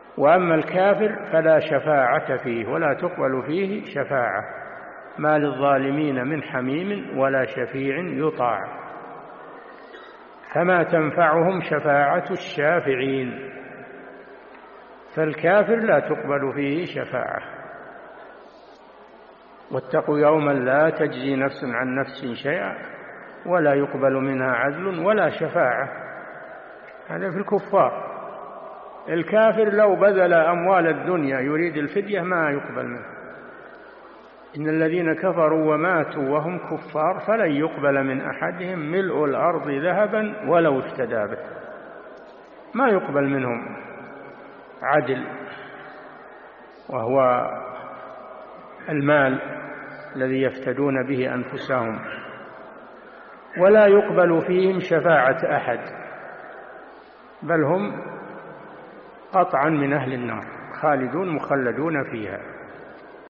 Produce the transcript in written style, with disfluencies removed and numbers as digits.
وأما الكافر فلا شفاعة فيه ولا تقبل فيه شفاعة، ما للظالمين من حميم ولا شفيع يطاع، فما تنفعهم شفاعة الشافعين. فالكافر لا تقبل فيه شفاعة. واتقوا يوما لا تجزي نفس عن نفس شيئا ولا يقبل منها عدل ولا شفاعة. هذا في الكفار. الكافر لو بذل أموال الدنيا يريد الفدية ما يقبل منه. إن الذين كفروا وماتوا وهم كفار فلن يقبل من أحدهم ملء الأرض ذهبا ولو افتدى به، ما يقبل منهم عدل، وهو المال الذي يفتدون به أنفسهم. ولا يقبل فيهم شفاعة أحد، بل هم قطعا من أهل النار خالدون مخلدون فيها.